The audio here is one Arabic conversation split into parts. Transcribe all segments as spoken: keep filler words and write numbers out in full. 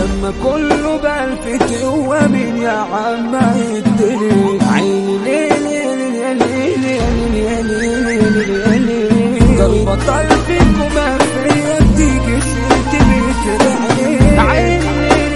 لما كله بلفت هو مين يا عم يدري عيني ليلي ليلي ليلي ليلي ليلي ده البطل فيكم ما فيا بتيجي ست بترعي عيني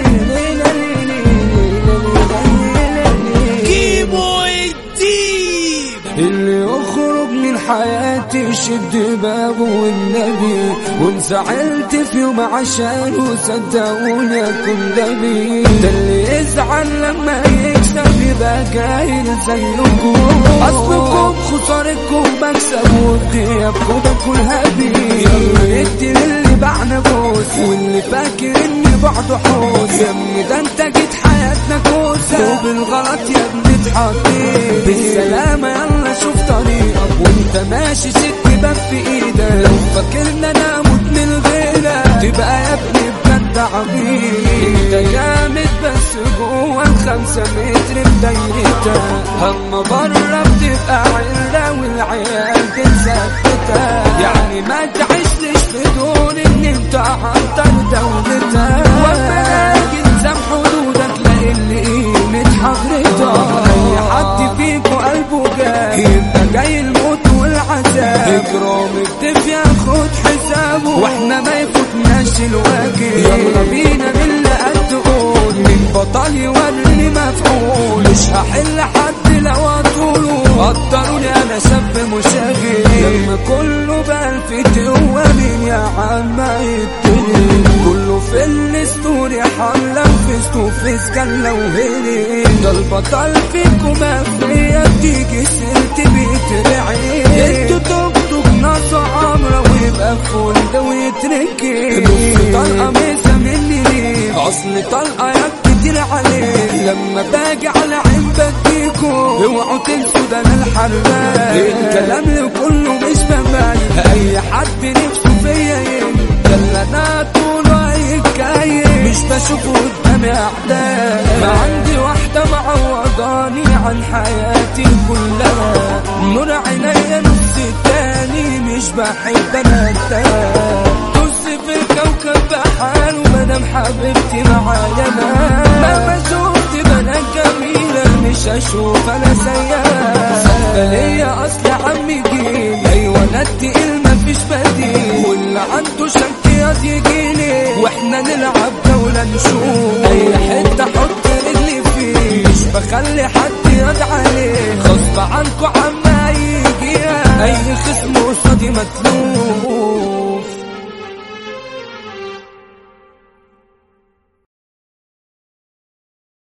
اللي يخرج من حياتي يشد بابه والنبي وانزعلت في يوم عشانه صدقوني اكون نبي ده اللي يزعل لما يكسب يبقى جاهل زيكم اصلكم خسارتكم مكسب وغيابكم باكل هبي يلا ندي للي بعنا بوس واللي فاكر اني بعده حوس يا ابني ده انت جيت حياتنا كوسه وبالغلط يا ابني اتحطيت بالسلامه يلا شوف طريقك وانت ماشي ست باب في ايدك لو فاكرنا انا اموت من غيرك تبقى يا ابني بجد عبيط انت جامد بس جوه الخمسة متر بدايرتك اما بره بتبقى عيلة والعيال بتثبتك يعني ما تعيشلش في دون ان انت عنتر دولتك وما تلزم حدودك لا اللي قيمة حضرتك اي حد فيكو قلبه جاي يبقى جاي الموت والعذاب اكرام الضيف ياخد حسابه واحنا ما يفوتناش الواجب يلا بينا باللي قد قول من بطل يوريني مفعول مش هحل حد لو اطوله قدروني انا شاب مشاغب لما كله بلفت هو مين يا عم يبتدي كله في الستوري حملة وفيستو فيس كان لو هلي ده البطل فيكم ما فيا بتيجي سيرتي بيترعي انتوا توك توك ناصع عمرة ويبقى فول ده ويتركي نص طلقة ميزة مني ليه اصل طلقة يا كتير عليه لما باجي على عين بديكو اوعوا تنسوا ده انا الحراق الكلام لكله مش بمال اي حد نفسه فيا يلي ده اللي انا طوله اي كاين مش بشوفه قدامي اعداء ما عندي واحدة معوضاني عن حياتي كلها نور عينيا نص التاني مش بحب انا التاني نص في الكوكب بحاله مادام حبيبتي معايا انا مهما شفت بنات جميلة مش هشوف انا زيها سهلة ليا اصل عمي جيل ايوه انا التقيل مفيش بديل واللي عنده شنكيات يجيلي واحنا نلعب جولة نشوف اي حتة احط رجلي فيه مش بخلي حد يرد عليه غصب عنكو عما يجيها اي خصم قصادي مطلوب